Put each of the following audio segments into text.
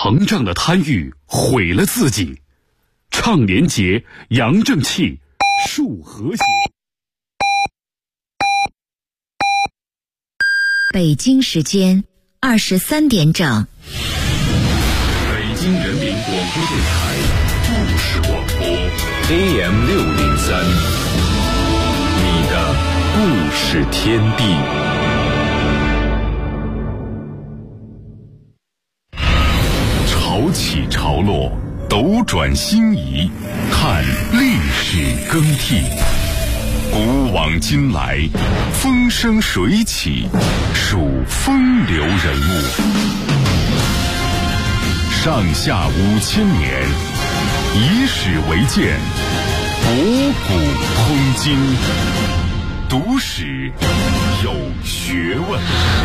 膨胀的贪欲毁了自己。倡廉洁，扬正气，树和谐。 北京时间23点整。 北京人民广播电台故事广播 AM 603，你的故事天地。潮起潮落，斗转星移，看历史更替。古往今来，风生水起，数风流人物。上下5000年，以史为鉴，博古通今，读史有学问。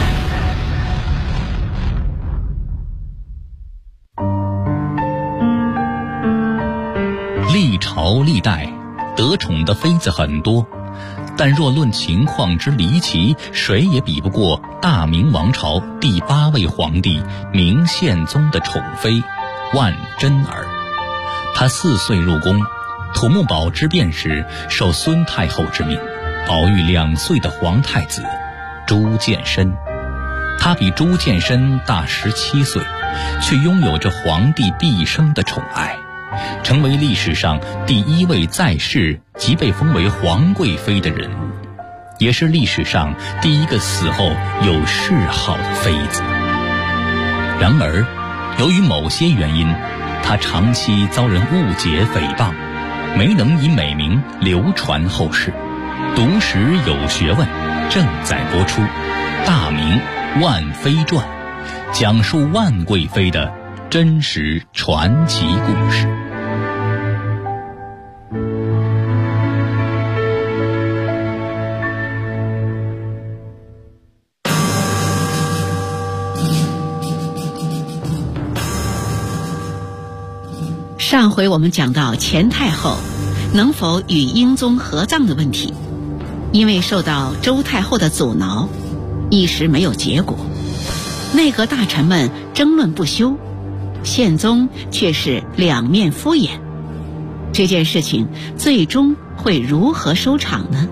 历朝历代得宠的妃子很多，但若论情况之离奇，谁也比不过大明王朝第8位皇帝明宪宗的宠妃万贞儿。她4岁入宫，土木堡之变时受孙太后之命，保育2岁的皇太子朱见深。她比朱见深大17岁，却拥有着皇帝毕生的宠爱，成为历史上第1位在世即被封为皇贵妃的人物，也是历史上第1个死后有谥号的妃子。然而，由于某些原因，她长期遭人误解诽谤，没能以美名流传后世。读史有学问正在播出《大明万妃传》，讲述万贵妃的真实传奇故事。 上回我们讲到钱太后能否与英宗合葬的问题，因为受到周太后的阻挠，一时没有结果。内阁大臣们争论不休，宪宗却是两面敷衍。这件事情最终会如何收场呢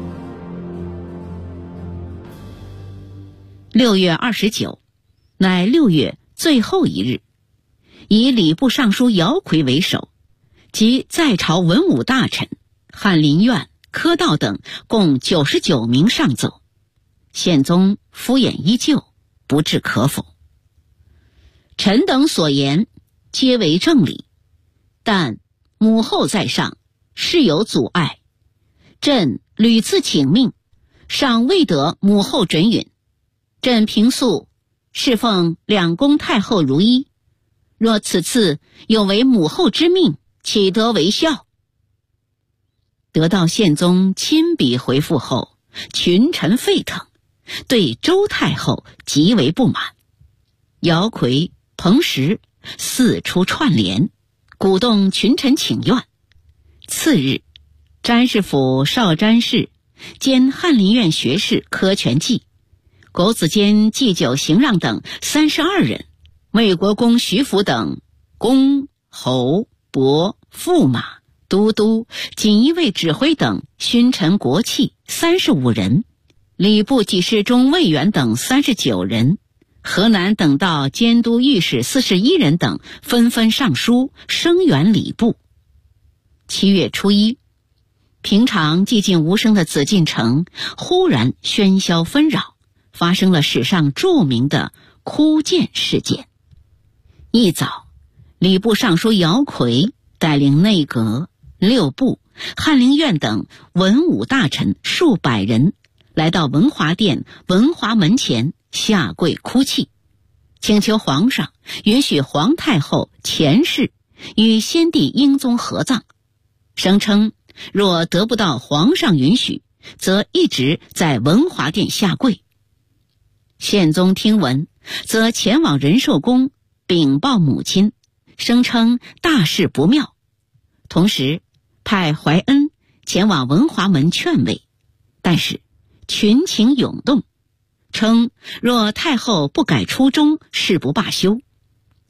？6月29，乃6月最后一日，以礼部尚书姚逵为首，及在朝文武大臣翰林院、科道等共99名上奏。宪宗敷衍依旧，不置可否。臣等所言皆为正理，但母后在上，事有阻碍。朕屡次请命，尚未得母后准允。朕平素侍奉2宫太后如一，若此次有违母后之命，岂得为孝？得到宪宗亲笔回复后，群臣沸腾，对周太后极为不满。姚逵、彭实四处串联，鼓动群臣请愿。次日，詹事府少詹事兼翰林院学士柯全济、国子监祭酒行让等32人，魏国公徐福等公、侯、伯、驸马、都督、锦衣卫指挥等勋臣国戚35人，礼部给事中尉员等39人，河南等道监督御史41人等纷纷上书声援礼部。7月初1，平常寂静无声的紫禁城忽然喧嚣纷扰，发生了史上著名的哭谏事件。一早，礼部尚书姚逵带领内阁、6部、翰林院等文武大臣数百人来到文华殿文华门前下跪哭泣，请求皇上允许皇太后钱氏与先帝英宗合葬，声称若得不到皇上允许，则一直在文华殿下跪。宪宗听闻，则前往仁寿宫禀报母亲，声称大事不妙，同时派怀恩前往文华门劝慰，但是群情涌动，称若太后不改初衷，誓不罢休。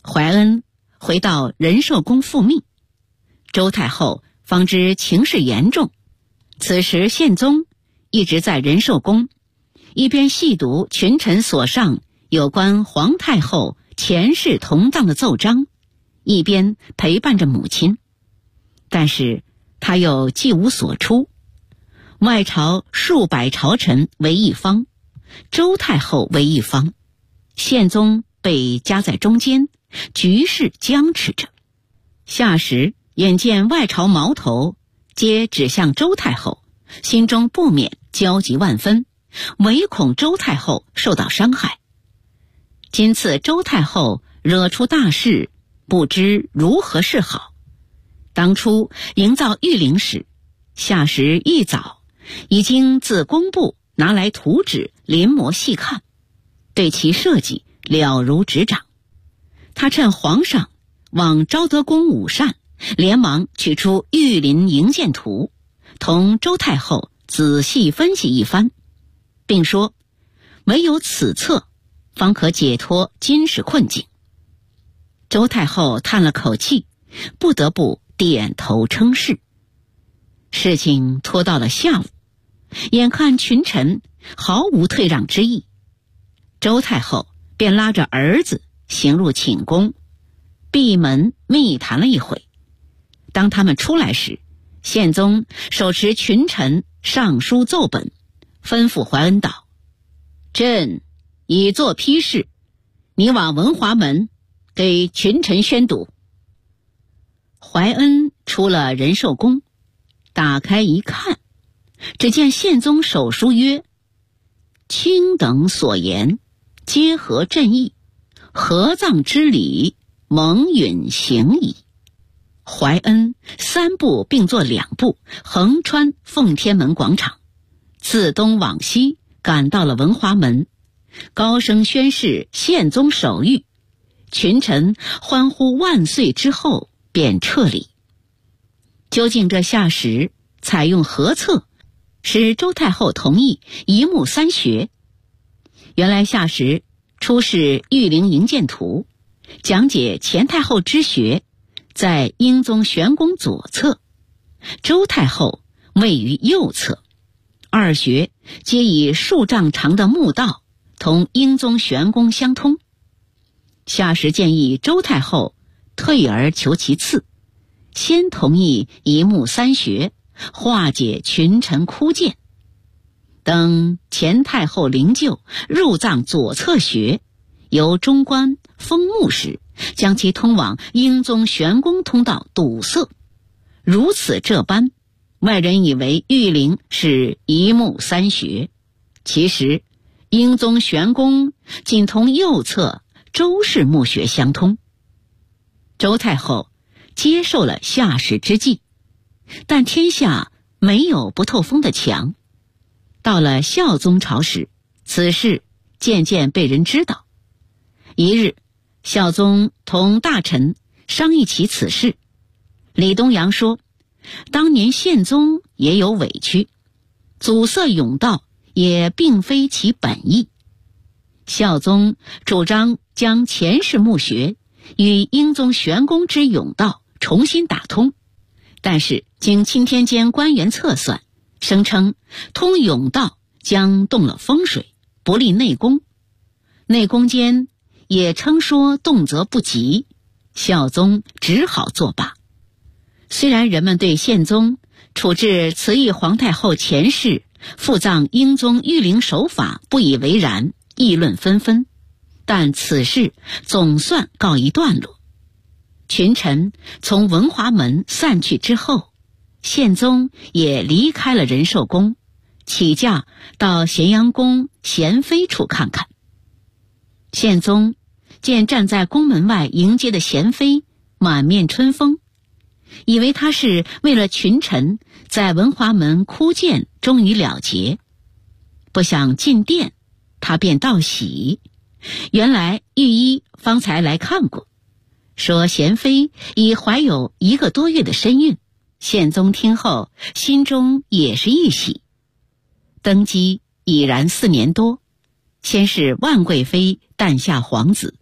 怀恩回到仁寿宫复命，周太后方知情势严重。此时宪宗一直在仁寿宫，一边细读群臣所上有关皇太后前世同葬的奏章，一边陪伴着母亲。但是他又既无所出，外朝数百朝臣为一方，周太后为一方，宪宗被夹在中间，局势僵持着。夏时眼见外朝矛头皆指向周太后，心中不免焦急万分，唯恐周太后受到伤害。今次周太后惹出大事，不知如何是好。当初营造御陵时，夏时一早已经自工部拿来图纸临摹细看，对其设计了如指掌。他趁皇上往昭德宫午膳，连忙取出御林营建图，同周太后仔细分析一番，并说唯有此策方可解脱今时困境。周太后叹了口气，不得不点头称是。事情拖到了下午，眼看群臣毫无退让之意，周太后便拉着儿子行入寝宫，闭门密谈了一回。当他们出来时，宪宗手持群臣上书奏本，吩咐怀恩道：朕已作批示，你往文华门给群臣宣读。怀恩出了仁寿宫，打开一看，只见宪宗手书曰：卿等所言皆合朕意，合葬之礼蒙允行矣。怀恩三步并作两步，横穿奉天门广场，自东往西赶到了文华门，高声宣示宪宗手谕，群臣欢呼万岁之后便撤离。究竟这夏时采用何策使周太后同意一目三学？原来夏时出示御陵营建图，讲解前太后之学在英宗玄宫左侧，周太后位于右侧，二学皆以数丈长的墓道同英宗玄宫相通。夏时建议周太后退而求其次，先同意一目三学，化解群臣枯谏。等前太后灵柩入葬左侧穴，由中官封墓时，将其通往英宗玄宫通道堵塞。如此这般，外人以为御陵是一目三穴，其实英宗玄宫仅同右侧周氏墓穴相通。周太后接受了夏时之计，但天下没有不透风的墙。到了孝宗朝时，此事渐渐被人知道。一日，孝宗同大臣商议起此事，李东阳说，当年宪宗也有委屈，阻塞甬道也并非其本意。孝宗主张将前世墓穴与英宗玄宫之甬道重新打通，但是经钦天监官员测算，声称通甬道将动了风水，不利内宫。内宫监也称说动则不及，孝宗只好作罢。虽然人们对宪宗处置慈禧皇太后前世复葬英宗御陵手法不以为然，议论纷纷，但此事总算告一段落。群臣从文华门散去之后，宪宗也离开了仁寿宫，起驾到咸阳宫娴妃处看看。宪宗见站在宫门外迎接的娴妃满面春风，以为他是为了群臣在文华门哭谏终于了结，不想进殿，他便道喜。原来御医方才来看过，说娴妃已怀有1个多月的身孕。宪宗听后心中也是一喜。登基已然4年多，先是万贵妃诞下皇子，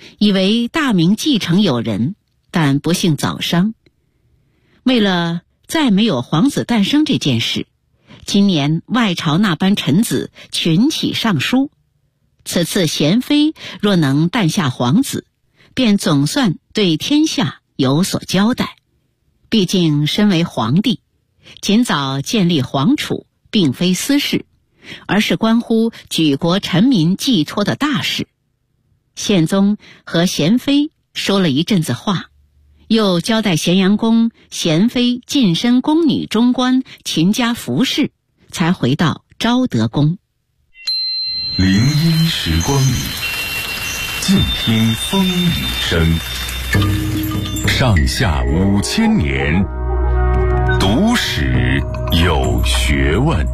以为大明继承有人，但不幸早伤。为了再没有皇子诞生这件事，今年外朝那班臣子群起上书，此次贤妃若能诞下皇子，便总算对天下有所交代。毕竟身为皇帝，尽早建立皇储并非私事，而是关乎举国臣民寄托的大事。宪宗和贤妃说了一阵子话，又交代咸阳宫贤妃近身宫女中官勤加服侍，才回到昭德宫。 林荫时光里，静听风雨声。上下5000年，读史有学问。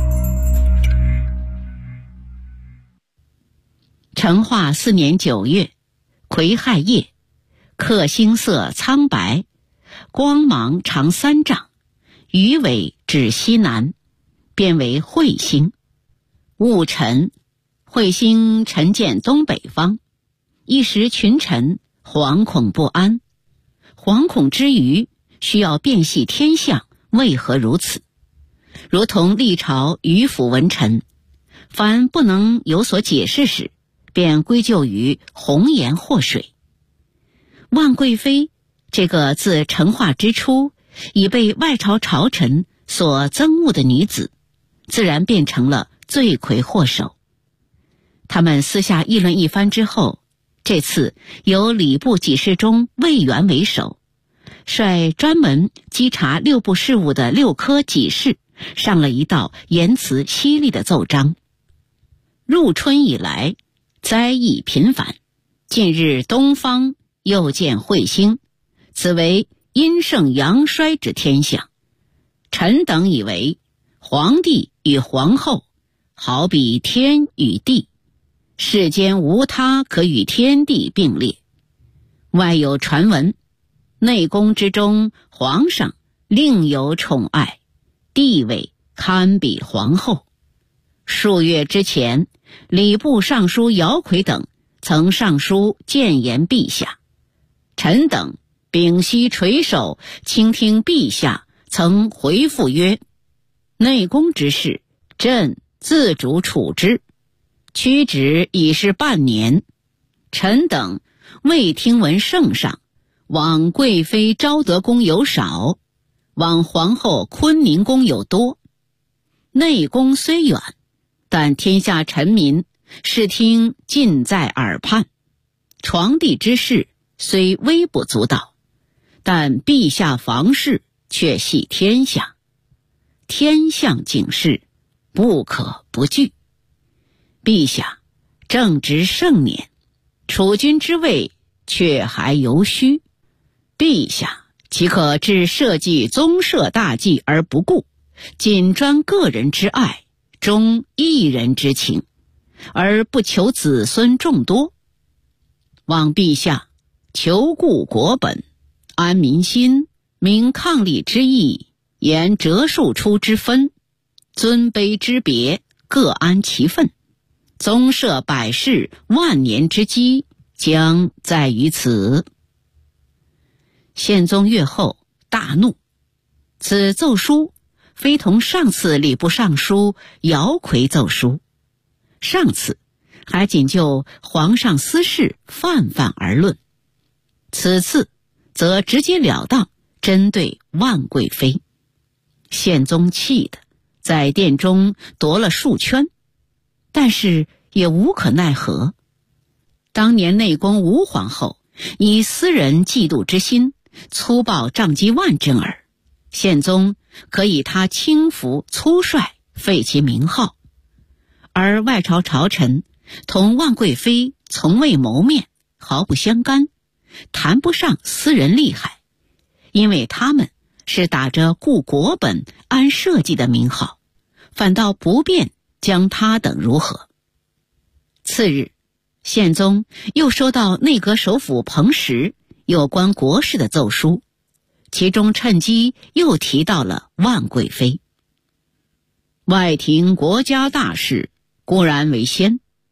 成化4年9月，癸亥夜，克星色苍白，光芒长3丈，鱼尾指西南，变为彗星。戊辰，彗星沉见东北方，一时群臣惶恐不安。惶恐之余，需要辨析天象为何如此，如同历朝迂腐文臣，凡不能有所解释时，便归咎于红颜祸水。万贵妃这个自成化之初已被外朝朝臣所憎恶的女子，自然变成了罪魁祸首。他们私下议论一番之后，这次由礼部给事中魏源为首，率专门稽查六部事务的6科给事上了一道言辞犀利的奏章。入春以来，灾异频繁，近日东方又见彗星，此为阴盛阳衰之天象。臣等以为，皇帝与皇后好比天与地，世间无他可与天地并列。外有传闻，内宫之中皇上另有宠爱，地位堪比皇后。数月之前，礼部尚书姚逵等曾上书谏言陛下，臣等屏息垂首，倾听陛下曾回复曰：内宫之事，朕自主处之，屈指已是半年，臣等未听闻圣上往贵妃昭德宫有少，往皇后坤宁宫有多。内宫虽远，但天下臣民视听尽在耳畔。床帝之事虽微不足道，但陛下房事却系天下，天象警示，不可不惧。陛下正值盛年，储君之位却还犹虚，陛下岂可置社稷宗社大计而不顾，仅专个人之爱，忠一人之情，而不求子孙众多？望陛下求顾国本，安民心，明抗力之意，言折数出之分，尊卑之别，各安其分。宗社百世万年之基，将在于此。宪宗阅后大怒，此奏书非同上次礼部尚书姚逵奏书，上次还仅就皇上私事泛泛而论，此次则直截了当针对万贵妃。宪宗气得在殿中踱了数圈，但是也无可奈何。当年内宫吴皇后以私人嫉妒之心粗暴杖击万贞儿，宪宗可以他轻浮粗率废其名号，而外朝朝臣同万贵妃从未谋面，毫不相干，谈不上私人厉害，因为他们是打着顾国本安社稷的名号，反倒不便将他等如何。次日，宪宗又收到内阁首辅彭实有关国事的奏书，其中趁机又提到了万贵妃。外廷国家大事固然为先，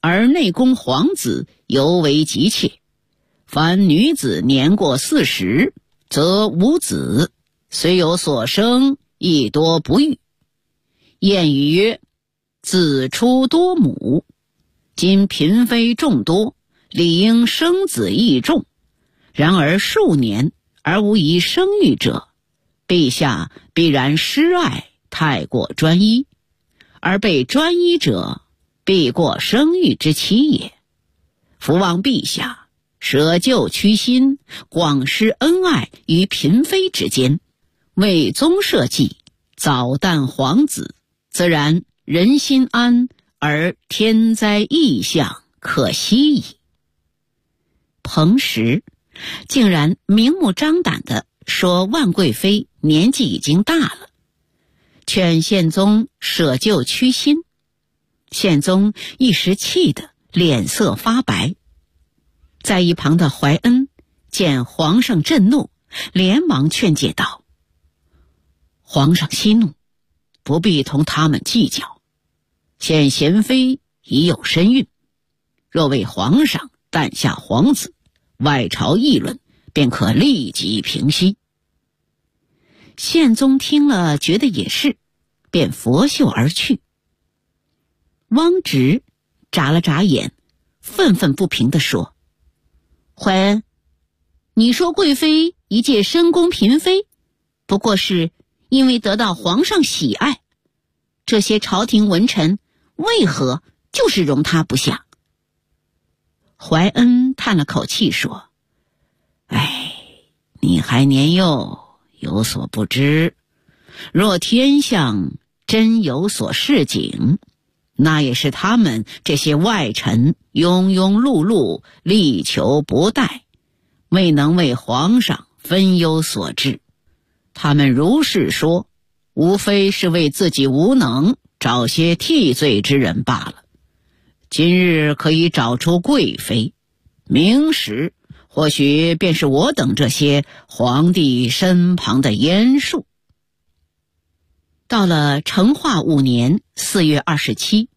而内宫皇子尤为急切。凡女子年过40，则无子，虽有所生，亦多不育。谚语曰：子出多母。今嫔妃众多，理应生子益众。然而数年而无一生育者，陛下必然失爱，太过专一，而被专一者，必过生育之期也。伏望陛下舍旧屈新，广施恩爱于嫔妃之间，为宗社稷，早诞皇子，自然人心安，而天灾异象可息矣。彭时竟然明目张胆地说万贵妃年纪已经大了，劝宪宗舍旧屈新。宪宗一时气得脸色发白。在一旁的怀恩见皇上震怒，连忙劝诫道：皇上息怒，不必同他们计较。现贤妃已有身孕，若为皇上诞下皇子，外朝议论便可立即平息。宪宗听了觉得也是，便拂袖而去。汪直眨了眨眼，愤愤不平地说：怀恩，你说贵妃一介深宫嫔妃，不过是因为得到皇上喜爱，这些朝廷文臣为何就是容她不下？怀恩叹了口气说：你还年幼，有所不知。若天象真有所示警，那也是他们这些外臣庸庸碌碌，力求不逮，未能为皇上分忧所致。他们如是说，无非是为自己无能找些替罪之人罢了。今日可以找出贵妃，明时或许便是我等这些皇帝身旁的阉术。到了成化5年4月27，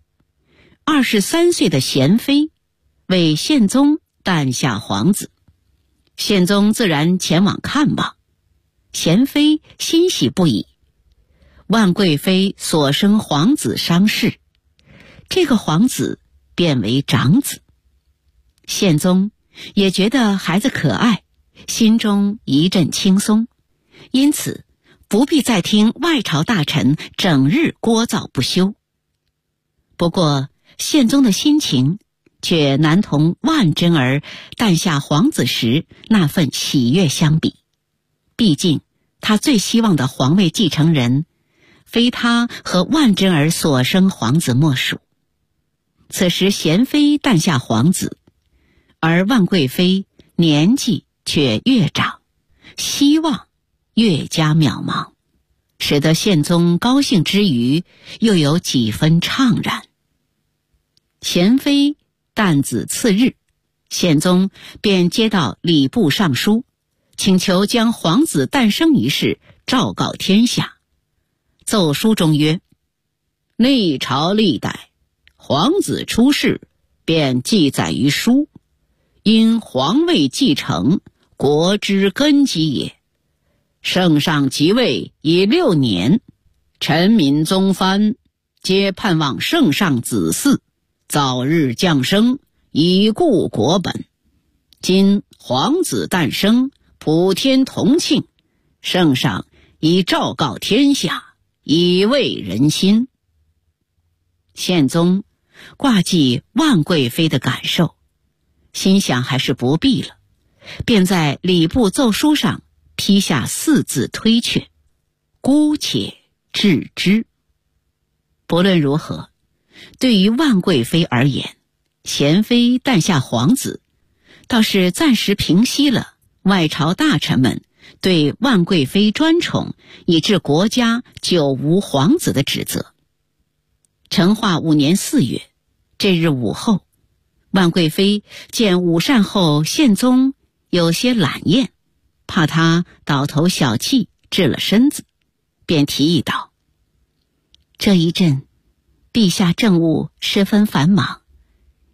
23岁的贤妃为宪宗诞下皇子，宪宗自然前往看望。贤妃欣喜不已，万贵妃所生皇子伤逝，这个皇子变为长子。宪宗也觉得孩子可爱，心中一阵轻松，因此不必再听外朝大臣整日聒噪不休。不过宪宗的心情却难同万贞儿诞下皇子时那份喜悦相比，毕竟他最希望的皇位继承人非他和万贞儿所生皇子莫属。此时贤妃诞下皇子，而万贵妃年纪却越长，希望越加渺茫，使得宪宗高兴之余又有几分怅然。贤妃诞子次日，宪宗便接到礼部尚书，请求将皇子诞生一事昭告天下。奏书中曰：历朝历代皇子出世，便记载于书，因皇位继承，国之根基也。圣上即位已6年，臣民宗藩皆盼望圣上子嗣早日降生，以固国本。今皇子诞生，普天同庆，圣上已昭告天下，以慰人心。宪宗挂记万贵妃的感受，心想还是不必了，便在礼部奏书上批下4字推却：姑且致之。不论如何，对于万贵妃而言，贤妃诞下皇子，倒是暂时平息了外朝大臣们对万贵妃专宠以致国家久无皇子的指责。成化5年4月，这日午后，万贵妃见午膳后宪宗有些懒厌，怕他倒头小气治了身子，便提议道：这一阵陛下政务十分繁忙，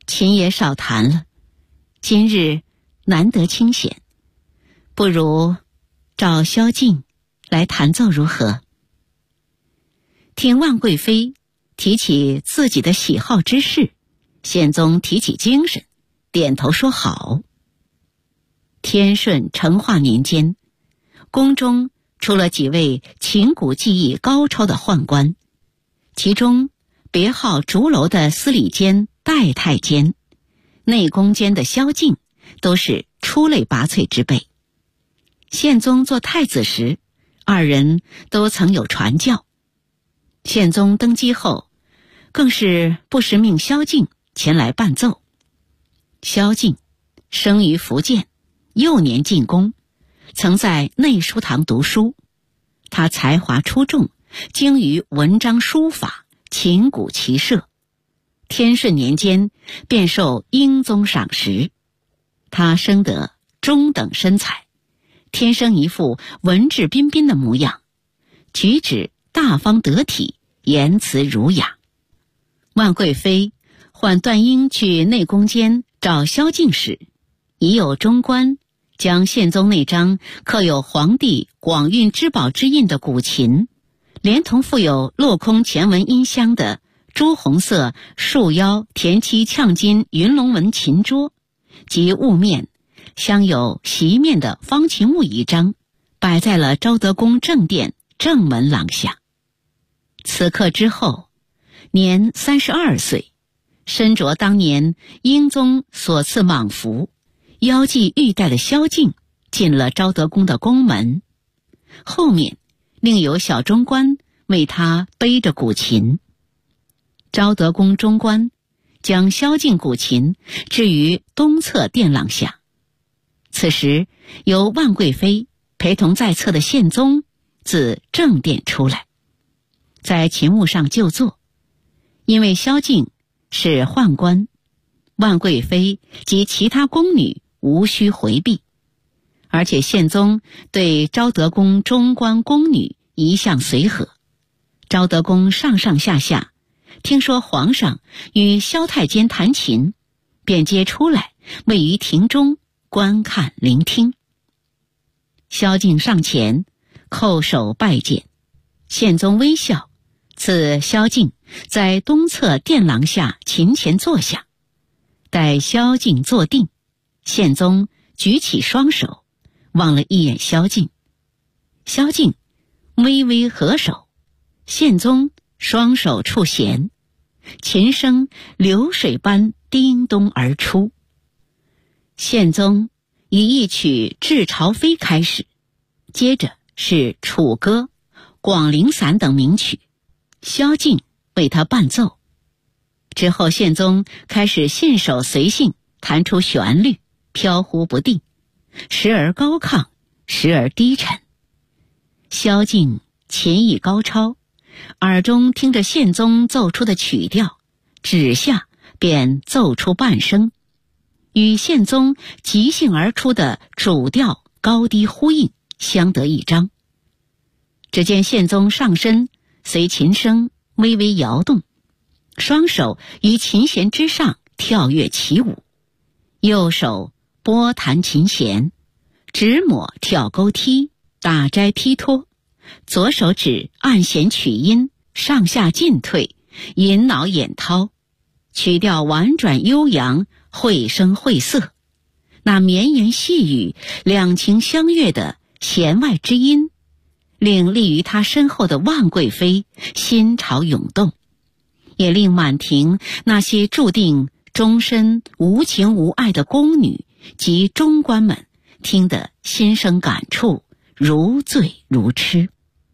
琴也少弹了，今日难得清闲，不如找萧敬来弹奏如何？听万贵妃提起自己的喜好之事，宪宗提起精神，点头说好。天顺成化年间，宫中出了几位琴鼓技艺高超的宦官，其中别号竹楼的司礼监、代太监，内宫监的萧敬，都是出类拔萃之辈。宪宗做太子时，二人都曾有传教。宪宗登基后，更是不时命萧敬前来伴奏。萧敬生于福建，幼年进宫，曾在内书堂读书。他才华出众，精于文章书法，琴鼓骑射。天顺年间便受英宗赏识。他生得中等身材，天生一副文质彬彬的模样，举止大方得体，言辞儒雅。万贵妃唤段英去内宫监找萧敬时，已有中官将宪宗那张刻有皇帝广运之宝之印的古琴，连同附有镂空前纹音箱的朱红色束腰田漆呛金云龙纹琴桌，及雾面镶有席面的方琴物一张，摆在了昭德宫正殿正门廊下。此刻之后，年32岁，身着当年英宗所赐蟒服，腰系玉带的萧敬进了昭德宫的宫门，后面另有小中官为他背着古琴。昭德宫中官将萧敬古琴置于东侧殿廊下。此时由万贵妃陪同在侧的宪宗自正殿出来，在琴幕上就坐。因为萧敬是宦官，万贵妃及其他宫女无需回避，而且宪宗对昭德宫中官宫女一向随和。昭德宫上上下下听说皇上与萧太监弹琴，便皆出来位于庭中观看聆听。萧敬上前叩首拜见，宪宗微笑，赐萧敬在东侧殿廊下琴前坐下。待萧敬坐定，宪宗举起双手，望了一眼萧敬。萧敬微微合手，宪宗双手触弦，琴声流水般叮咚而出。宪宗以一曲《致朝妃》开始，接着是《楚歌》《广陵散》等名曲，萧敬为他伴奏。之后宪宗开始信手随性弹出旋律，飘忽不定，时而高亢，时而低沉。萧敬琴艺高超，耳中听着宪宗奏出的曲调，指下便奏出半声，与宪宗即兴而出的主调高低呼应，相得益彰。只见宪宗上身随琴声微微摇动，双手于琴弦之上跳跃起舞，右手拨弹琴弦，指抹跳钩踢，打摘劈脱，左手指按弦取音，上下进退，引脑眼掏，曲调婉转悠扬，绘声绘色。那绵言细语，两情相悦的弦外之音，令立于他身后的万贵妃心潮涌动，也令满庭那些注定终身无情无爱的宫女及中官们听得心生感触，如醉如痴。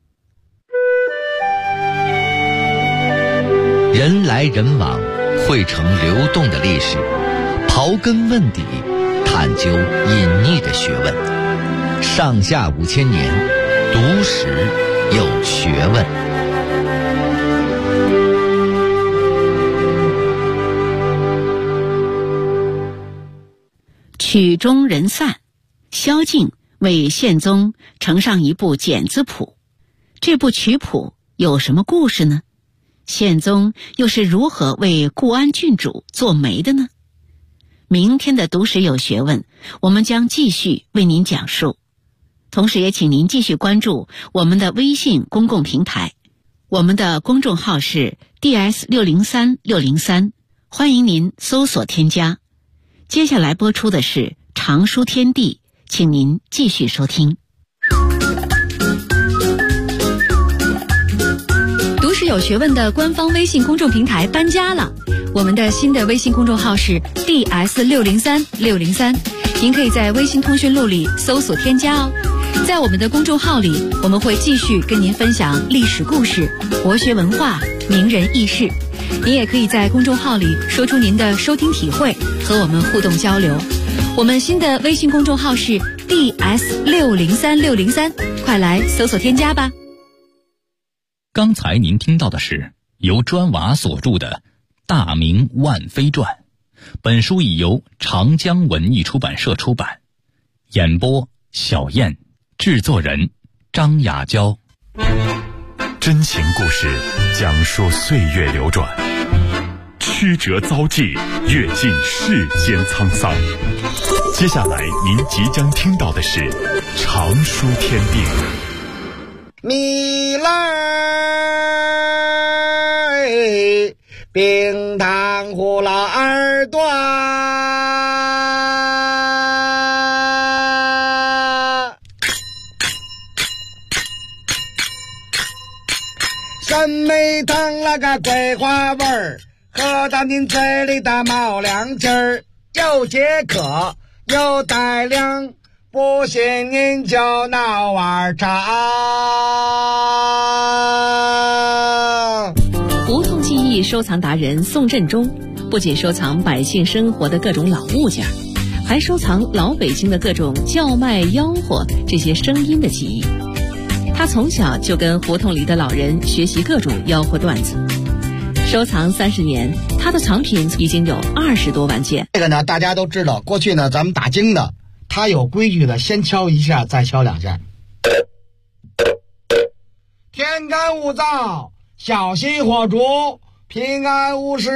人来人往，汇成流动的历史，刨根问底，探究隐匿的学问。上下5000年，读史有学问。 曲终人散，萧敬为宪宗呈上一部简字谱。这部曲谱有什么故事呢？宪宗又是如何为固安郡主做媒的呢？ 明天的读史有学问，我们将继续为您讲述。同时也请您继续关注我们的微信公共平台，我们的公众号是 DS603603，欢迎您搜索添加。接下来播出的是常书天地，请您继续收听。 读史有学问的官方微信公众平台搬家了，我们的新的微信公众号是 DS603603，您可以在微信通讯录里搜索添加哦。在我们的公众号里，我们会继续跟您分享历史故事、国学文化、名人轶事。您也可以在公众号里说出您的收听体会，和我们互动交流。我们新的微信公众号是 DS603603，快来搜索添加吧。 刚才您听到的是由砖瓦所著的《大明万妃传》，本书已由长江文艺出版社出版。演播小燕，制作人张雅娇。 真情故事讲述岁月流转，曲折遭际，阅尽世间沧桑。接下来您即将听到的是常书天地。 米来冰糖葫芦二段，山梅糖那个桂花味儿，喝到您嘴里的冒凉劲儿，又解渴又带凉，不信您就闹碗茶。 胡同记忆收藏达人宋振中不仅收藏百姓生活的各种老物件，还收藏老北京的各种叫卖吆喝这些声音的记忆。他从小就跟胡同里的老人学习各种吆喝段子。收藏30年，他的藏品已经有20多万件。 这个呢，大家都知道，过去呢咱们打更的，他有规矩的，先敲一下，再敲2下。天干物燥，小心火烛，平安无事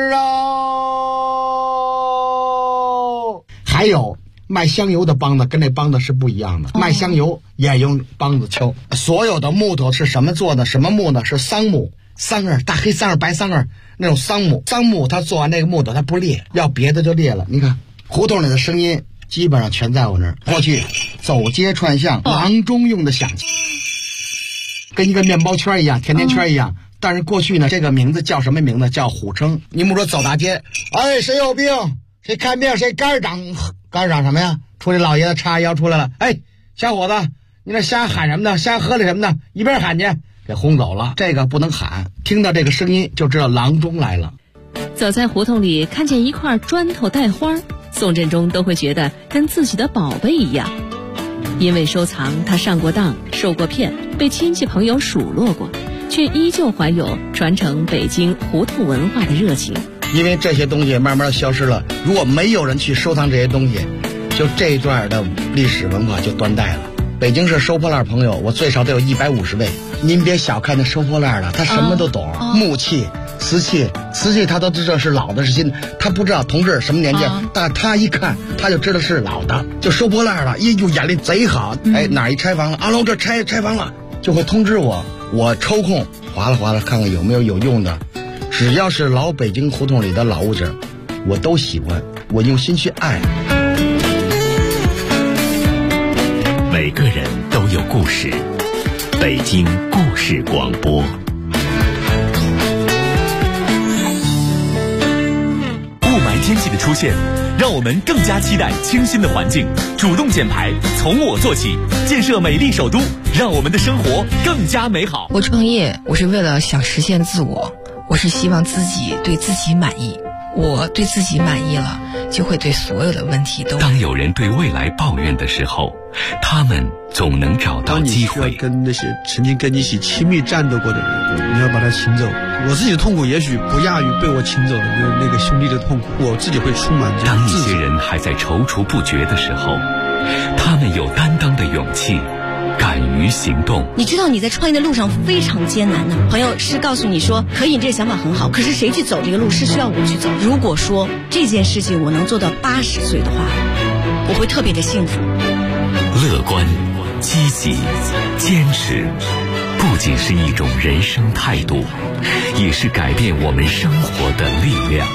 哦。还有卖香油的梆子跟这梆子是不一样的，卖香油也用梆子敲。所有的木头是什么做的？什么木呢？是桑木，桑叶，大黑桑叶、白桑叶那种桑木。桑木它做完这个木头它不裂，要别的就裂了。你看胡同里的声音基本上全在我那儿。过去走街串巷，郎中用的响器，跟一个面包圈一样，甜甜圈一样。但是过去呢，这个名字叫什么名字？叫虎称。你们说走大街，哎，谁有病？谁看病？谁肝长？肝长什么呀？出来老爷子叉腰出来了，哎，小伙子，你那瞎喊什么呢？瞎喝的什么呢？一边喊去，给轰走了。这个不能喊，听到这个声音就知道郎中来了。 走在胡同里，看见一块砖头带花，宋振中都会觉得跟自己的宝贝一样。因为收藏，他上过当，受过骗，被亲戚朋友数落过，却依旧怀有传承北京胡同文化的热情。 因为这些东西慢慢消失了，如果没有人去收藏这些东西，就这一段的历史文化就断代了。北京市收破烂朋友，我最少得有150位。您别小看那收破烂的，他什么都懂，木器、瓷器他都知道是老的是新的，他不知道同志什么年纪，但他一看他就知道是老的，就收破烂了，哟，眼力贼好。哎，哪一拆房了？老这拆房了，就会通知我，我抽空划拉看看有没有用的。只要是老北京胡同里的老物件，我都喜欢，我用心去爱。 每个人都有故事，北京故事广播。 雾霾天气的出现，让我们更加期待清新的环境，主动减排，从我做起，建设美丽首都，让我们的生活更加美好。 我创业，我是为了想实现自我，我是希望自己对自己满意，我对自己满意了，就会对所有的问题都。 当有人对未来抱怨的时候，他们总能找到机会。 当你需要跟那些曾经跟你一起亲密战斗过的人，你要把他请走。我自己的痛苦也许不亚于被我请走的那个兄弟的痛苦，我自己会充满当一些人还在踌躇不决的时候，他们有担当的勇气， 敢于行动。 你知道你在创业的路上非常艰难呢。朋友是告诉你说，可以，这个想法很好，可是谁去走这个路是需要我去走。如果说这件事情我能做到80岁的话，我会特别的幸福。 乐观、积极、坚持，不仅是一种人生态度，也是改变我们生活的力量。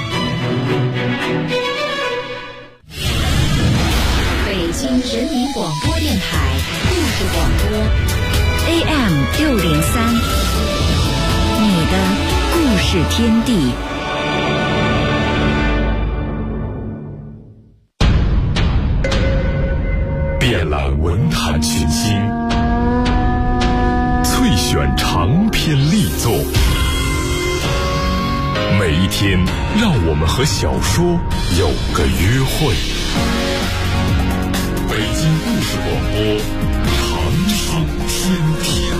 北京人民广播电台故事广播 AM 603，你的故事天地。 遍览文坛群星，萃选长篇力作。每一天，让我们和小说有个约会。北京故事广播，长寿天地。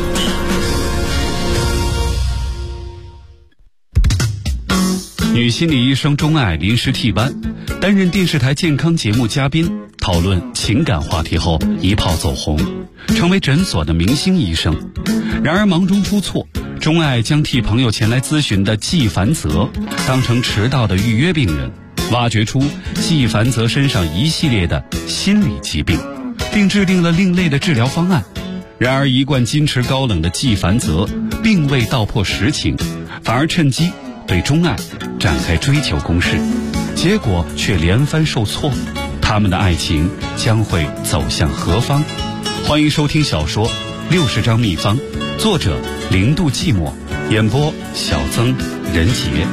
女心理医生钟爱临时替班，担任电视台健康节目嘉宾，讨论情感话题后一炮走红，成为诊所的明星医生。然而忙中出错，钟爱将替朋友前来咨询的季凡泽当成迟到的预约病人，挖掘出季凡泽身上一系列的心理疾病，并制定了另类的治疗方案。然而一贯矜持高冷的季凡泽并未道破实情，反而趁机对钟爱展开追求攻势，结果却连番受挫。他们的爱情将会走向何方？欢迎收听小说《60张秘方》，作者0度寂寞，演播小曾、任杰。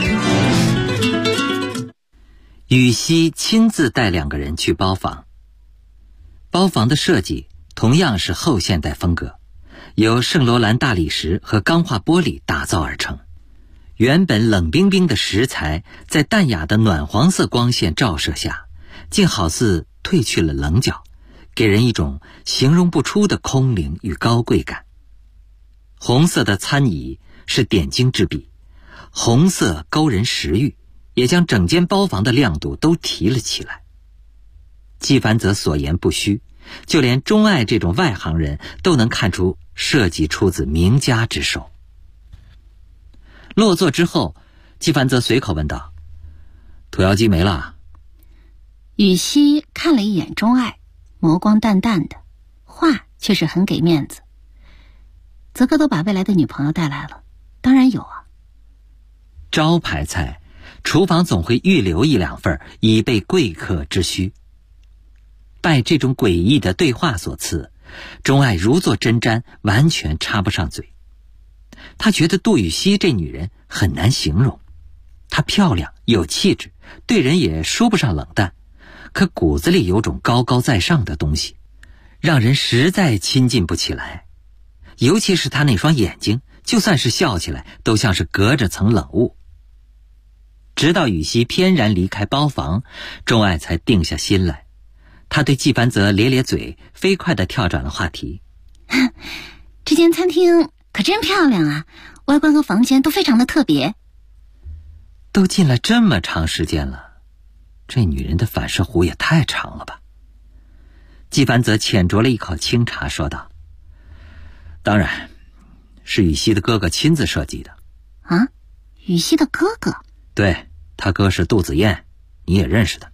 羽西亲自带2个人去包房。包房的设计同样是后现代风格，由圣罗兰大理石和钢化玻璃打造而成。原本冷冰冰的石材，在淡雅的暖黄色光线照射下，竟好似褪去了棱角，给人一种形容不出的空灵与高贵感。红色的餐椅是点睛之笔，红色勾人食欲，也将整间包房的亮度都提了起来。季凡泽所言不虚，就连钟爱这种外行人都能看出设计出自名家之手。落座之后，季凡泽随口问道：“土窑鸡没了？” 羽西看了一眼钟爱，眸光淡淡的，话却是很给面子。泽哥都把未来的女朋友带来了，当然有啊。 招牌菜，厨房总会预留1、2份，以备贵客之需。拜这种诡异的对话所赐，钟爱如坐针毡，完全插不上嘴。他觉得杜羽西这女人很难形容，她漂亮有气质，对人也说不上冷淡，可骨子里有种高高在上的东西，让人实在亲近不起来。尤其是她那双眼睛，就算是笑起来都像是隔着层冷雾。直到羽西翩然离开包房，钟爱才定下心来。他对季凡泽咧咧嘴，飞快地跳转了话题。 这间餐厅可真漂亮啊，外观和房间都非常的特别。 都进来这么长时间了，这女人的反射弧也太长了吧。季凡泽浅酌了一口清茶，说道：“当然，是羽西的哥哥亲自设计的。” 啊，羽西的哥哥？ 对，他哥是杜子燕，你也认识的。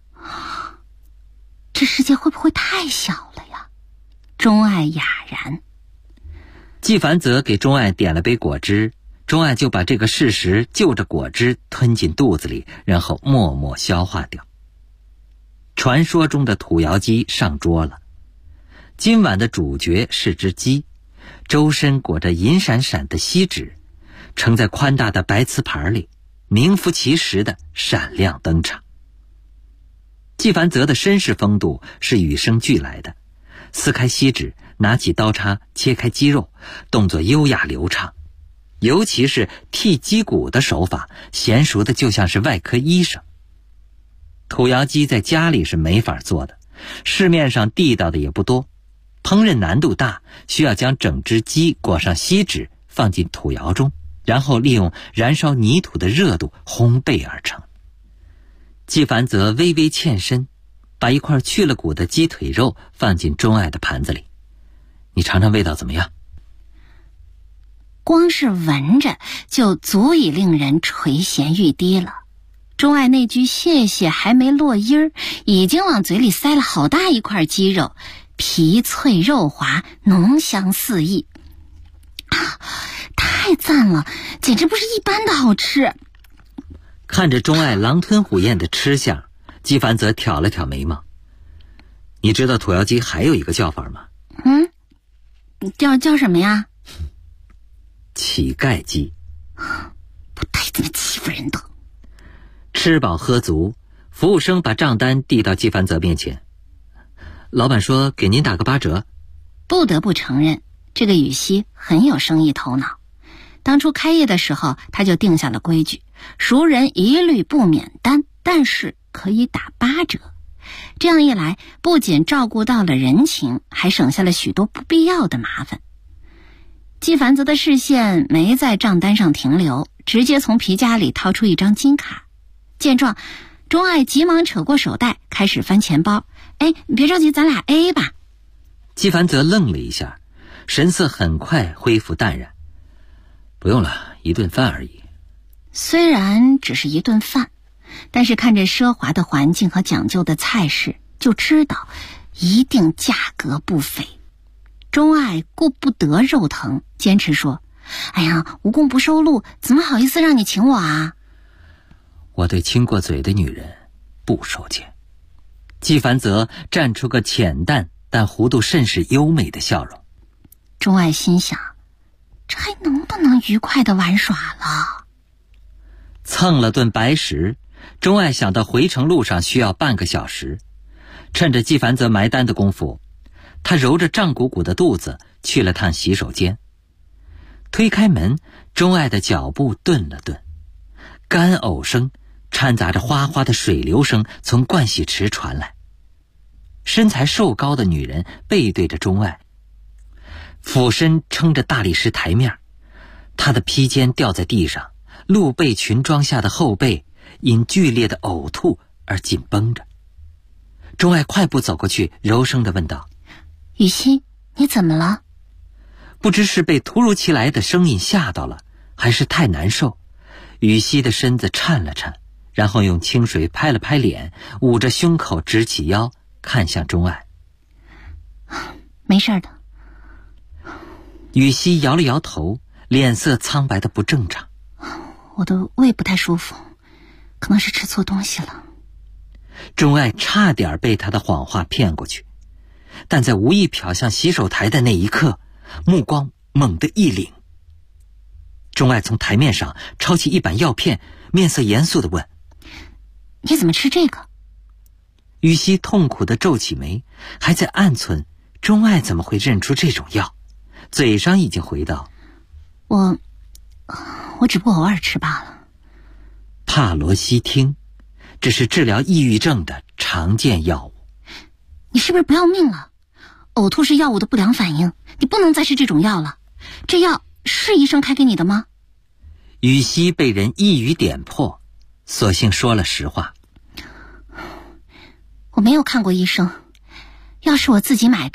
这世界会不会太小了呀？钟爱哑然。 季凡泽给钟爱点了杯果汁，钟爱就把这个事实就着果汁吞进肚子里，然后默默消化掉。传说中的土窑鸡上桌了，今晚的主角是只鸡，周身裹着银闪闪的锡纸，盛在宽大的白瓷盘里，名副其实的闪亮登场。季凡泽的绅士风度是与生俱来的，撕开锡纸，拿起刀叉切开鸡肉，动作优雅流畅，尤其是剔鸡骨的手法，娴熟的就像是外科医生。土窑鸡在家里是没法做的，市面上地道的也不多，烹饪难度大，需要将整只鸡裹上锡纸，放进土窑中，然后利用燃烧泥土的热度烘焙而成。季凡泽微微欠身，把一块去了骨的鸡腿肉放进钟爱的盘子里， 你尝尝味道怎么样？ 光是闻着就足以令人垂涎欲滴了。钟爱那句谢谢还没落音儿，已经往嘴里塞了好大一块鸡肉，皮脆肉滑，浓香四溢。太赞了，简直不是一般的好吃。 看着钟爱狼吞虎咽的吃相，纪凡则挑了挑眉毛。你知道土窑鸡还有一个叫法吗？ 叫什么呀？ 乞丐鸡。 不带这么欺负人的。 吃饱喝足，服务生把账单递到纪凡泽面前。老板说给您打个8折。 不得不承认，这个羽西很有生意头脑。当初开业的时候，他就定下了规矩，熟人一律不免单，但是可以打8折。这样一来，不仅照顾到了人情，还省下了许多不必要的麻烦。纪凡泽的视线没在账单上停留，直接从皮夹里掏出一张金卡。见状，钟爱急忙扯过手袋，开始翻钱包。你别着急，咱俩 AA 吧。 纪凡泽愣了一下，神色很快恢复淡然。不用了，一顿饭而已。 虽然只是一顿饭，但是看着奢华的环境和讲究的菜式，就知道一定价格不菲。钟爱顾不得肉疼，坚持说：哎呀，无功不受禄，怎么好意思让你请我啊？ 我对亲过嘴的女人不收钱。纪凡泽绽出个浅淡但弧度甚是优美的笑容。 钟爱心想，这还能不能愉快的玩耍了？ 蹭了顿白食，钟爱想到回程路上需要半个小时，趁着纪凡泽埋单的功夫，他揉着胀鼓鼓的肚子去了趟洗手间。推开门，钟爱的脚步顿了顿，干呕声掺杂着哗哗的水流声从盥洗池传来。身材瘦高的女人背对着钟爱，俯身撑着大理石台面，她的披肩掉在地上，露背裙装下的后背因剧烈的呕吐而紧绷着。钟爱快步走过去，柔声地问道： 雨欣，你怎么了？ 不知是被突如其来的声音吓到了，还是太难受，雨熙的身子颤了颤，然后用清水拍了拍脸，捂着胸口直起腰，看向钟爱。 没事的。 雨熙摇了摇头，脸色苍白的不正常。 我的胃不太舒服，可能是吃错东西了。 钟爱差点被他的谎话骗过去，但在无意瞟向洗手台的那一刻，目光猛地一凛。钟爱从台面上抄起一板药片，面色严肃地问： 你怎么吃这个？ 雨熙痛苦地皱起眉，还在暗忖钟爱怎么会认出这种药，嘴上已经回道： 我只不过偶尔吃罢了。 帕罗西汀，这是治疗抑郁症的常见药物。 你是不是不要命了？呕吐是药物的不良反应，你不能再吃这种药了。这药是医生开给你的吗？ 雨熙被人一语点破，索性说了实话。 我没有看过医生，药是我自己买的。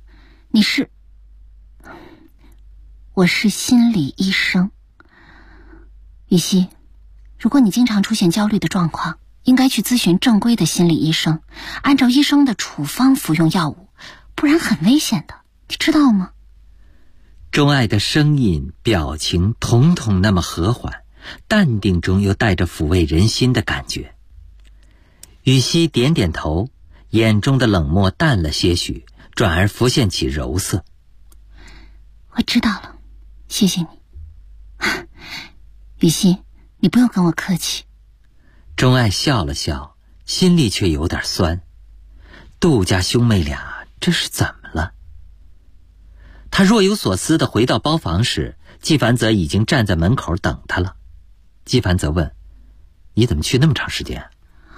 我是心理医生。雨熙，如果你经常出现焦虑的状况，应该去咨询正规的心理医生，按照医生的处方服用药物，不然很危险的，你知道吗？ 钟爱的声音表情统统那么和缓，淡定中又带着抚慰人心的感觉。雨熙点点头，眼中的冷漠淡了些许，转而浮现起柔色。 我知道了，谢谢你。雨熙，你不用跟我客气。 钟爱笑了笑，心里却有点酸。杜家兄妹俩这是怎么了？他若有所思地回到包房时，纪凡泽已经站在门口等他了。纪凡泽问：你怎么去那么长时间？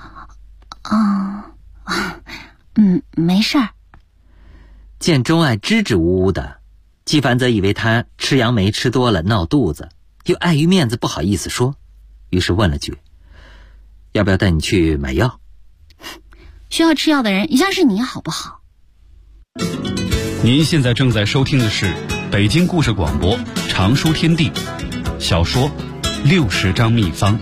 没事儿。 见钟爱支支吾吾的，纪凡泽以为他吃杨梅吃多了闹肚子，又碍于面子不好意思说，于是问了句：要不要带你去买药？ 需要吃药的人一向是你好不好？ 您现在正在收听的是北京故事广播长书天地小说60章秘方。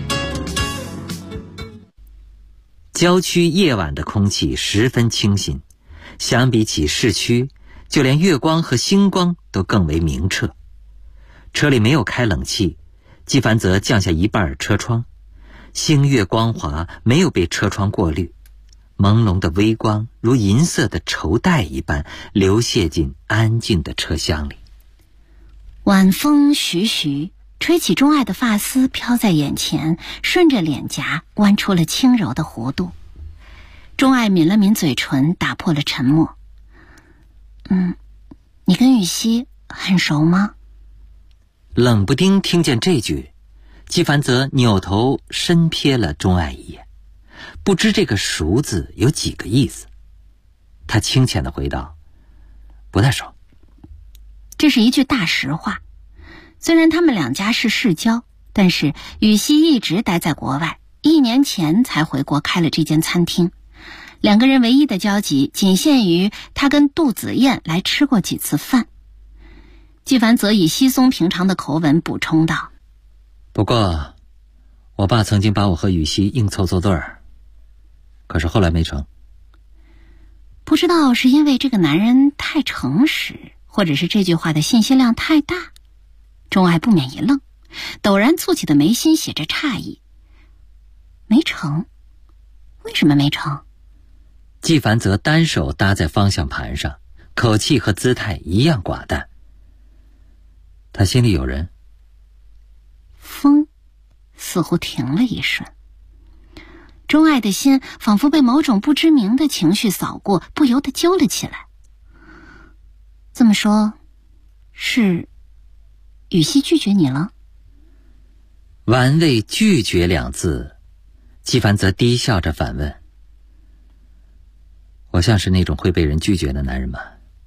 郊区夜晚的空气十分清新，相比起市区，就连月光和星光都更为明澈。车里没有开冷气，纪凡泽降下一半车窗，星月光滑，没有被车窗过滤，朦胧的微光如银色的绸带一般流泻进安静的车厢里。 晚风徐徐，吹起钟爱的发丝飘在眼前，顺着脸颊弯出了轻柔的弧度。钟爱抿了抿嘴唇，打破了沉默。你跟雨熙很熟吗？ 冷不丁听见这句，纪凡泽扭头深瞥了钟爱一眼，不知这个熟字有几个意思。他轻浅地回道：不太熟。 这是一句大实话。虽然他们两家是世交，但是雨熙一直待在国外，1年前才回国开了这间餐厅。两个人唯一的交集仅限于他跟杜子燕来吃过几次饭。纪凡泽以稀松平常的口吻补充道： 不过我爸曾经把我和雨熙硬凑作对儿，可是后来没成。 不知道是因为这个男人太诚实，或者是这句话的信息量太大，钟爱不免一愣，陡然蹙起的眉心写着诧异。没成？为什么没成？ 纪凡泽单手搭在方向盘上，口气和姿态一样寡淡。他心里有人。 风似乎停了一瞬，钟爱的心仿佛被某种不知名的情绪扫过，不由得揪了起来。这么说，是雨熙拒绝你了？ 玩味拒绝2字，纪凡泽低笑着反问：我像是那种会被人拒绝的男人吗？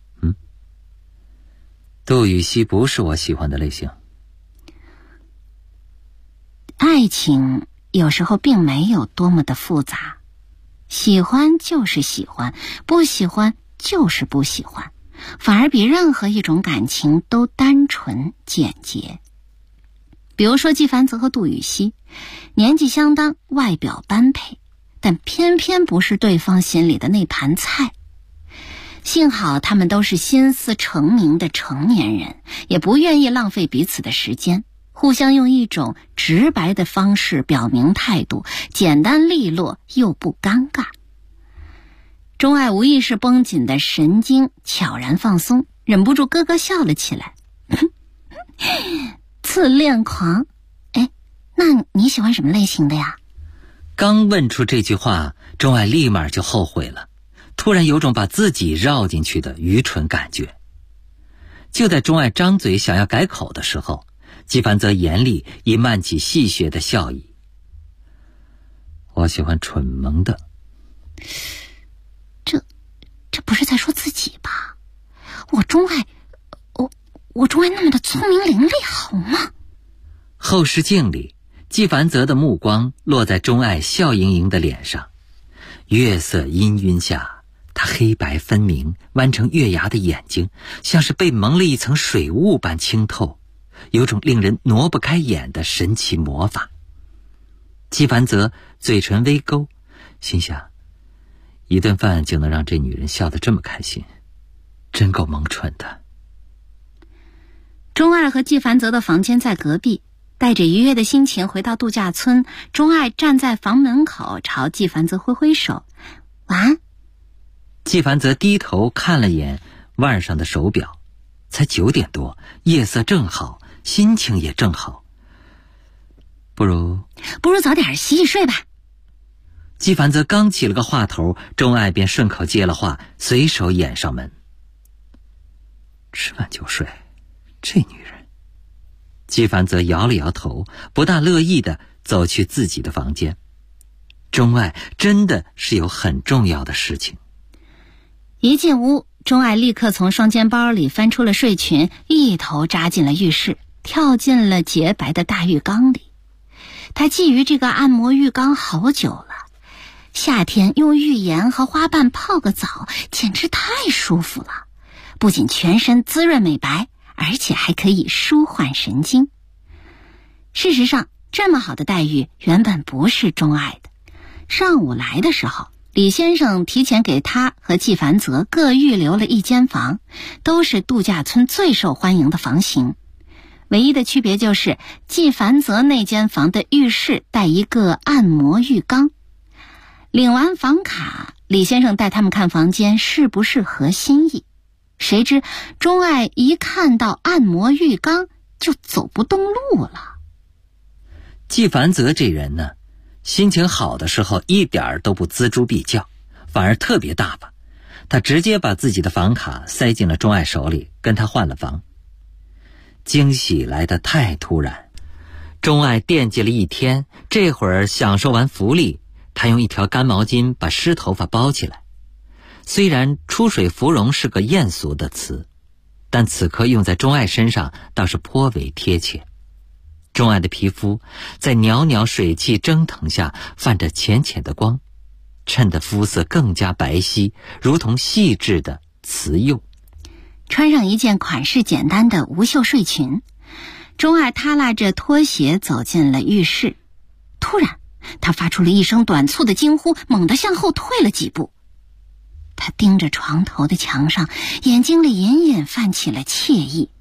杜雨熙不是我喜欢的类型。 爱情有时候并没有多么的复杂，喜欢就是喜欢，不喜欢就是不喜欢，反而比任何一种感情都单纯简洁。比如说纪凡泽和杜雨熙，年纪相当，外表般配，但偏偏不是对方心里的那盘菜。幸好他们都是心思成明的成年人，也不愿意浪费彼此的时间，互相用一种直白的方式表明态度，简单利落又不尴尬。钟爱无意识绷紧的神经悄然放松，忍不住咯咯笑了起来。自恋狂？那你喜欢什么类型的呀？ 刚问出这句话，钟爱立马就后悔了，突然有种把自己绕进去的愚蠢感觉。就在钟爱张嘴想要改口的时候，纪凡泽眼里已漫起戏谑的笑意。我喜欢蠢萌的。 这不是在说自己吧？我钟爱那么的聪明伶俐好吗？ 后视镜里，纪凡泽的目光落在钟爱笑盈盈的脸上，月色氤氲下，他黑白分明，弯成月牙的眼睛像是被蒙了一层水雾般清透，有种令人挪不开眼的神奇魔法。纪凡泽嘴唇微勾，心想，一顿饭就能让这女人笑得这么开心，真够萌蠢的。 钟爱和纪凡泽的房间在隔壁，带着愉悦的心情回到度假村，钟爱站在房门口朝纪凡泽挥挥手，晚安。 纪凡泽低头看了眼腕上的手表，才9点多，夜色正好，心情也正好。不如早点洗洗睡吧。 纪凡泽刚起了个话头，钟爱便顺口接了话，随手掩上门。吃饭就睡，这女人。纪凡泽摇了摇头，不大乐意地走去自己的房间。钟爱真的是有很重要的事情。 一进屋，钟爱立刻从双肩包里翻出了睡裙，一头扎进了浴室，跳进了洁白的大浴缸里。他觊觎这个按摩浴缸好久了，夏天用浴盐和花瓣泡个澡简直太舒服了， 不仅全身滋润美白，而且还可以舒缓神经。事实上，这么好的待遇原本不是钟爱的。上午来的时候，李先生提前给他和纪凡泽各预留了一间房，都是度假村最受欢迎的房型。唯一的区别就是纪凡泽那间房的浴室带一个按摩浴缸。领完房卡，李先生带他们看房间适不适合心意。谁知钟爱一看到按摩浴缸就走不动路了。 纪凡泽这人呢，心情好的时候一点都不锱铢必较，反而特别大方。他直接把自己的房卡塞进了钟爱手里，跟他换了房。惊喜来得太突然，钟爱惦记了一天，这会儿享受完福利，他用一条干毛巾把湿头发包起来。虽然出水芙蓉是个艳俗的词，但此刻用在钟爱身上倒是颇为贴切。钟爱的皮肤在袅袅水汽蒸腾下泛着浅浅的光，衬得肤色更加白皙，如同细致的瓷釉。 穿上一件款式简单的无袖睡裙，钟爱踏拉着拖鞋走进了浴室。突然他发出了一声短促的惊呼，猛地向后退了几步。他盯着床头的墙上，眼睛里隐隐泛起了惬意。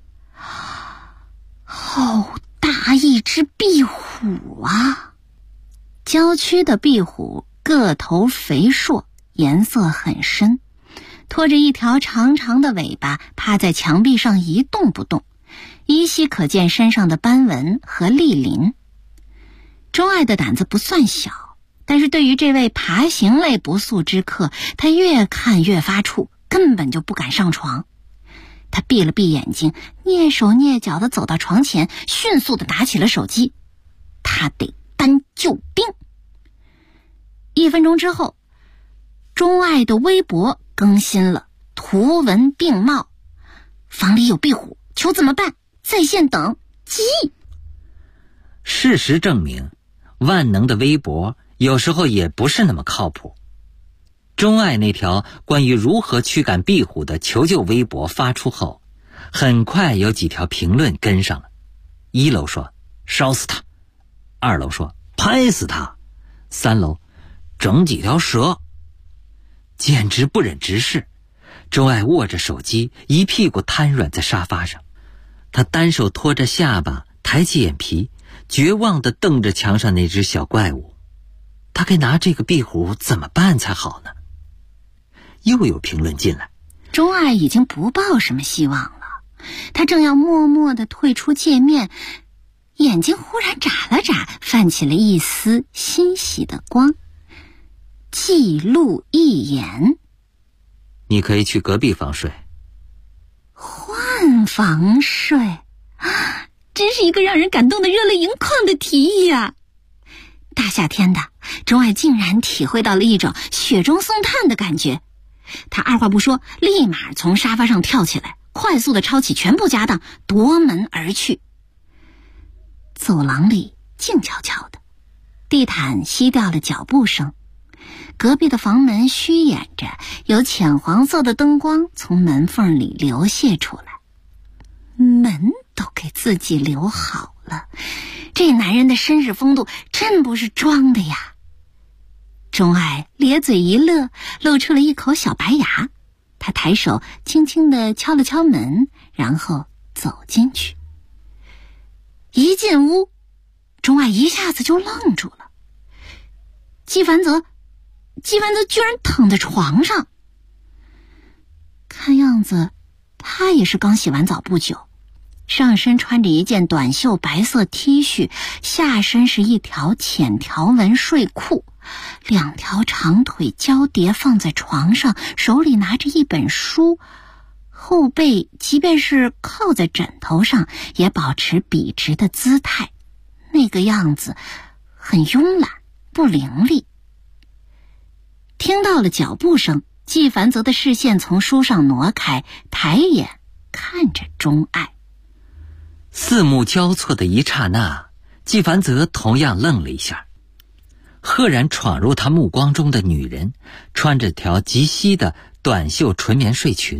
好大一只壁虎啊！郊区的壁虎个头肥硕，颜色很深，拖着一条长长的尾巴趴在墙壁上一动不动，依稀可见身上的斑纹和莅鳞。钟爱的胆子不算小，但是对于这位爬行类不速之客，他越看越发怵，根本就不敢上床。他闭了闭眼睛，蹑手蹑脚地走到床前，迅速地拿起了手机。他得搬救兵。1分钟之后，钟爱的微博更新了，图文并茂：房里有壁虎，求怎么办？在线等，急！ 事实证明，万能的微博有时候也不是那么靠谱。钟爱那条关于如何驱赶壁虎的求救微博发出后，很快有几条评论跟上了。1楼说烧死他，2楼说拍死他，3楼整几条蛇。简直不忍直视，钟爱握着手机，一屁股瘫软在沙发上。他单手托着下巴，抬起眼皮，绝望地瞪着墙上那只小怪物。他该拿这个壁虎怎么办才好呢？又有评论进来， 钟爱已经不抱什么希望了。他正要默默地退出界面，眼睛忽然眨了眨，泛起了一丝欣喜的光。记录一言： 你可以去隔壁房睡。 换房睡，真是一个让人感动的热泪盈眶的提议呀！大夏天的，钟爱竟然体会到了一种雪中送炭的感觉。他二话不说，立马从沙发上跳起来，快速地抄起全部家当，夺门而去。走廊里静悄悄的，地毯吸掉了脚步声，隔壁的房门虚掩着，有浅黄色的灯光从门缝里流泻出来。门都给自己留好了，这男人的绅士风度真不是装的呀！钟爱咧嘴一乐，露出了一口小白牙。他抬手轻轻地敲了敲门，然后走进去。一进屋，钟爱一下子就愣住了。纪凡泽居然躺在床上。看样子他也是刚洗完澡不久，上身穿着一件短袖白色 T 恤，下身是一条浅条纹睡裤，2条长腿交叠放在床上，手里拿着一本书，后背即便是靠在枕头上也保持笔直的姿态，那个样子很慵懒不凌厉。听到了脚步声，纪凡泽的视线从书上挪开，抬眼看着钟爱。 四目交错的一刹那，纪凡泽同样愣了一下。赫然闯入他目光中的女人，穿着条极稀的短袖纯棉睡裙，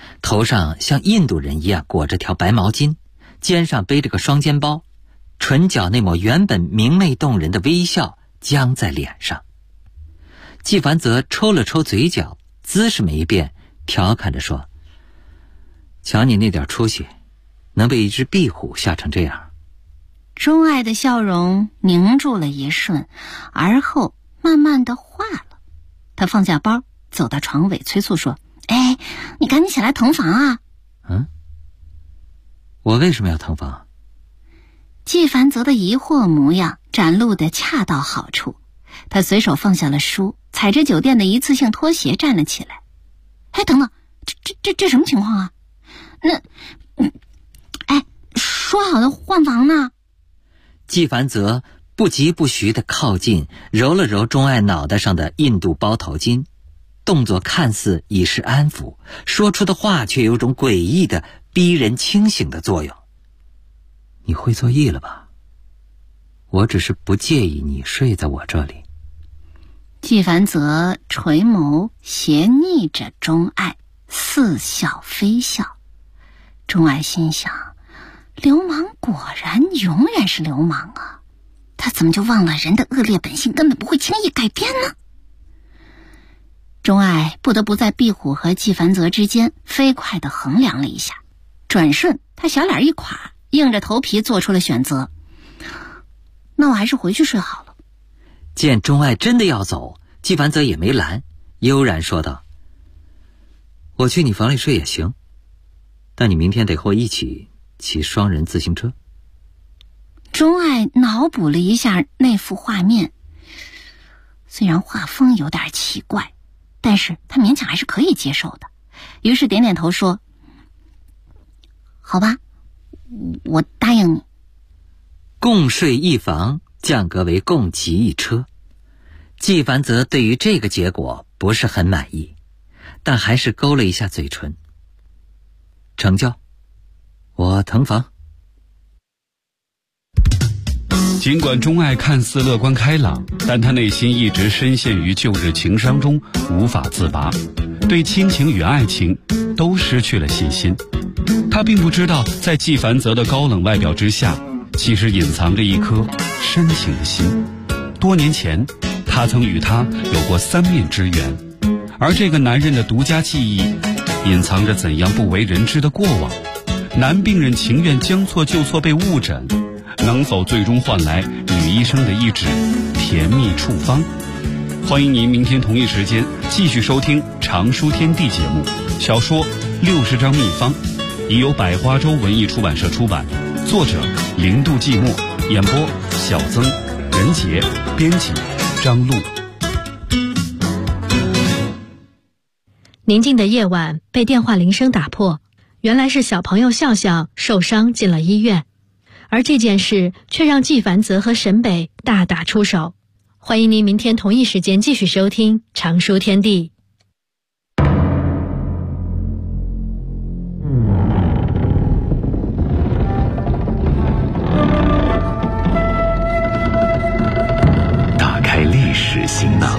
头上像印度人一样裹着条白毛巾，肩上背着个双肩包，唇角那抹原本明媚动人的微笑僵在脸上。纪凡泽抽了抽嘴角，姿势没变，调侃着说：瞧你那点出息，能被一只壁虎吓成这样。 钟爱的笑容凝住了一瞬，而后慢慢的化了。他放下包，走到床尾催促说：哎，你赶紧起来腾房啊。 我为什么要腾房？ 纪凡泽的疑惑模样展露得恰到好处。他随手放下了书，踩着酒店的一次性拖鞋站了起来。哎，等等，这什么情况啊？说好的换房呢？ 纪凡泽不疾不徐地靠近，揉了揉钟爱脑袋上的印度包头巾，动作看似以示安抚，说出的话却有种诡异的逼人清醒的作用。你会做意了吧？我只是不介意你睡在我这里。 纪凡泽垂眸斜睨着钟爱，似笑非笑。钟爱心想，流氓果然永远是流氓啊，他怎么就忘了人的恶劣本性根本不会轻易改变呢？钟爱不得不在壁虎和纪凡泽之间飞快地衡量了一下，转瞬他小脸一垮，硬着头皮做出了选择。那我还是回去睡好了。 见钟爱真的要走，纪凡泽也没拦，悠然说道：我去你房里睡也行，但你明天得和我一起骑双人自行车。 钟爱脑补了一下那幅画面，虽然画风有点奇怪，但是他勉强还是可以接受的，于是点点头说：好吧，我答应你。 共睡一房降格为共骑一车。纪凡泽对于这个结果不是很满意，但还是勾了一下嘴唇。成交，我腾房。 尽管钟爱看似乐观开朗，但他内心一直深陷于旧日情伤中无法自拔，对亲情与爱情都失去了信心。他并不知道，在纪凡泽的高冷外表之下，其实隐藏着一颗深情的心。多年前，他曾与他有过3面之缘，而这个男人的独家记忆，隐藏着怎样不为人知的过往。男病人情愿将错就错被误诊，能否最终换来女医生的一纸甜蜜处方？欢迎您明天同一时间继续收听《常书天地》节目。小说60张秘方已由百花洲文艺出版社出版，作者零度寂寞，演播小曾、任杰，编辑张璐。 宁静的夜晚被电话铃声打破，原来是小朋友笑笑受伤进了医院，而这件事却让纪凡泽和沈北大打出手。欢迎您明天同一时间继续收听《常书天地》。 打开历史行囊，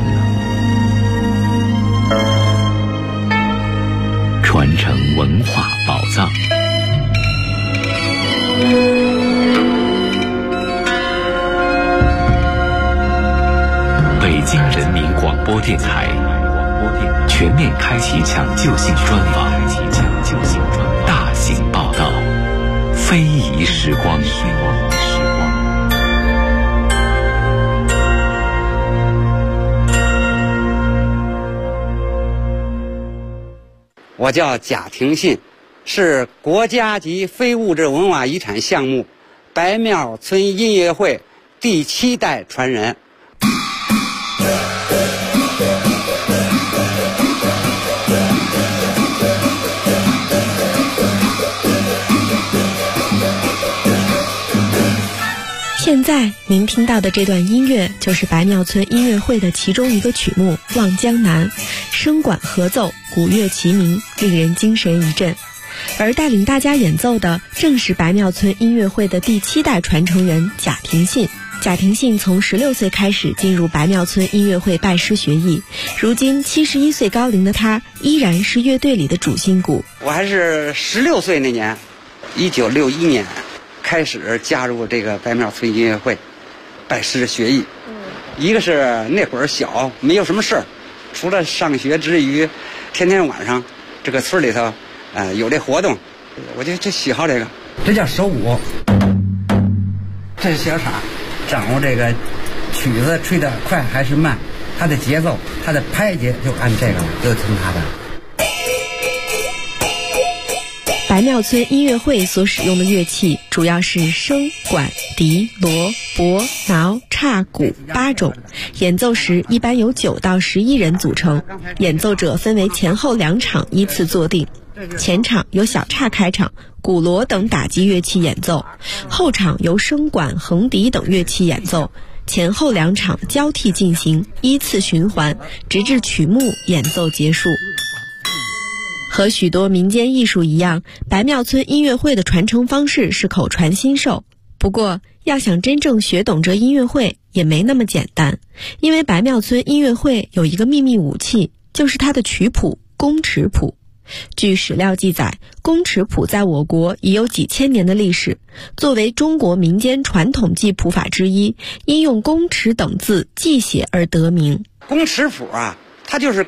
传承文化宝藏。北京人民广播电台全面开启抢救性专访，大型报道，非遗时光。 我叫贾廷信，是国家级非物质文化遗产项目白庙村音乐会第7代传人。 现在您听到的这段音乐就是白庙村音乐会的其中一个曲目《望江南》，声管合奏，鼓乐齐鸣，令人精神一振。而带领大家演奏的正是白庙村音乐会的第7代传承人贾廷信。 贾廷信从16岁开始进入白庙村音乐会拜师学艺，如今71岁高龄的他依然是乐队里的主心骨。 我还是16岁那年，1961年开始加入这个白庙村音乐会，拜师学艺。一个是那会儿小，没有什么事儿，除了上学之余，天天晚上这个村里头有这活动，我就喜好这个。这叫手舞，这是小傻，掌握这个曲子吹得快还是慢，它的节奏，它的拍节就按这个了，就听它的。 白庙村音乐会所使用的乐器主要是笙、管、笛、锣、钹、挠、叉、鼓8种，演奏时一般由9到11人组成，演奏者分为前后2场依次坐定。前场由小叉开场，鼓锣等打击乐器演奏，后场由笙管、横笛等乐器演奏，前后2场交替进行，依次循环，直至曲目演奏结束。和许多民间艺术一样，白庙村音乐会的传承方式是口传心授。不过，要想真正学懂这音乐会也没那么简单，因为白庙村音乐会有一个秘密武器，就是它的曲谱宫尺谱。据史料记载，宫尺谱在我国已有几千年的历史，作为中国民间传统记谱法之一，因用宫尺等字记写而得名。 宫尺谱啊，它就是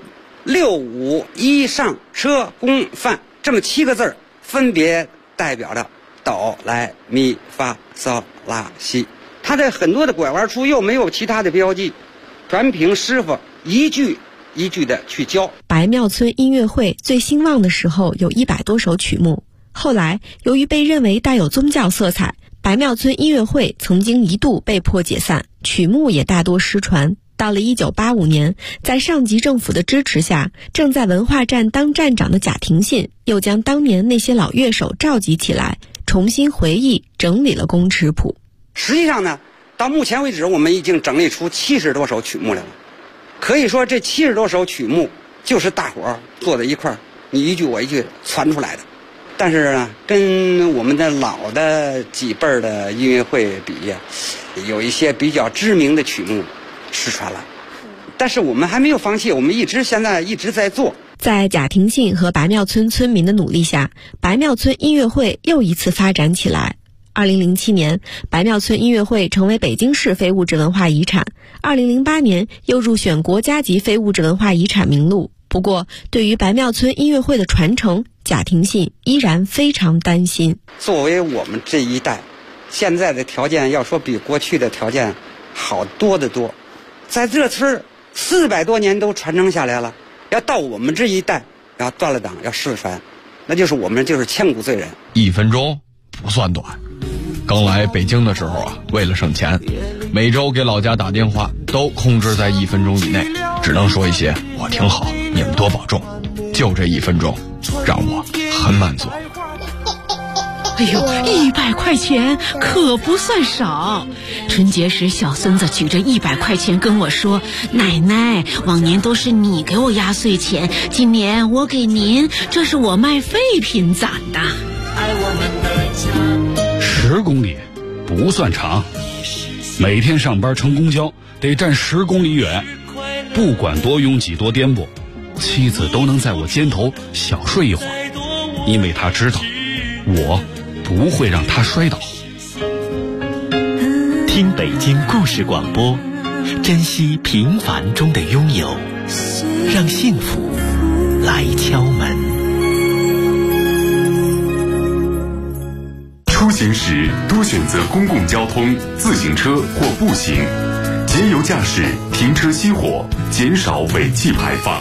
6、5、1上车宫范这么7个字，分别代表着哆来咪发嗦拉西。它的很多的拐弯处又没有其他的标记，全凭师傅一句一句的去教。 白庙村音乐会最兴旺的时候有100多首曲目，后来由于被认为带有宗教色彩，白庙村音乐会曾经一度被迫解散，曲目也大多失传。到了1985年，在上级政府的支持下，正在文化站当站长的贾廷信又将当年那些老乐手召集起来，重新回忆整理了宫尺谱。 实际上呢，到目前为止我们已经整理出70多首曲目来了。可以说这70多首曲目就是大伙儿坐在一块儿，你一句我一句传出来的。但是呢，跟我们的老的几辈儿的音乐会比呀，有一些比较知名的曲目失传了。但是我们还没有放弃，我们现在一直在做。 在贾廷信和白庙村村民的努力下，白庙村音乐会又一次发展起来。2007年，白庙村音乐会成为北京市非物质文化遗产。2008年又入选国家级非物质文化遗产名录。不过，对于白庙村音乐会的传承，贾廷信依然非常担心。 作为我们这一代，现在的条件要说比过去的条件好多得多。在这村400多年都传承下来了，要到我们这一代要断了档要失传，那就是我们就是千古罪人。 1分钟不算短。刚来北京的时候啊，为了省钱，每周给老家打电话都控制在1分钟以内，只能说一些我挺好，你们多保重。就这1分钟，让我很满足。 哎呦，100块钱可不算少。春节时，小孙子举着100块钱跟我说：“奶奶，往年都是你给我压岁钱，今年我给您，这是我卖废品攒的。 ”10公里不算长，每天上班乘公交得站10公里远，不管多拥挤多颠簸，妻子都能在我肩头小睡一会儿，因为她知道我不会让她摔倒。 听北京故事广播，珍惜平凡中的拥有，让幸福来敲门。 出行时多选择公共交通、自行车或步行，节油驾驶，停车熄火，减少尾气排放。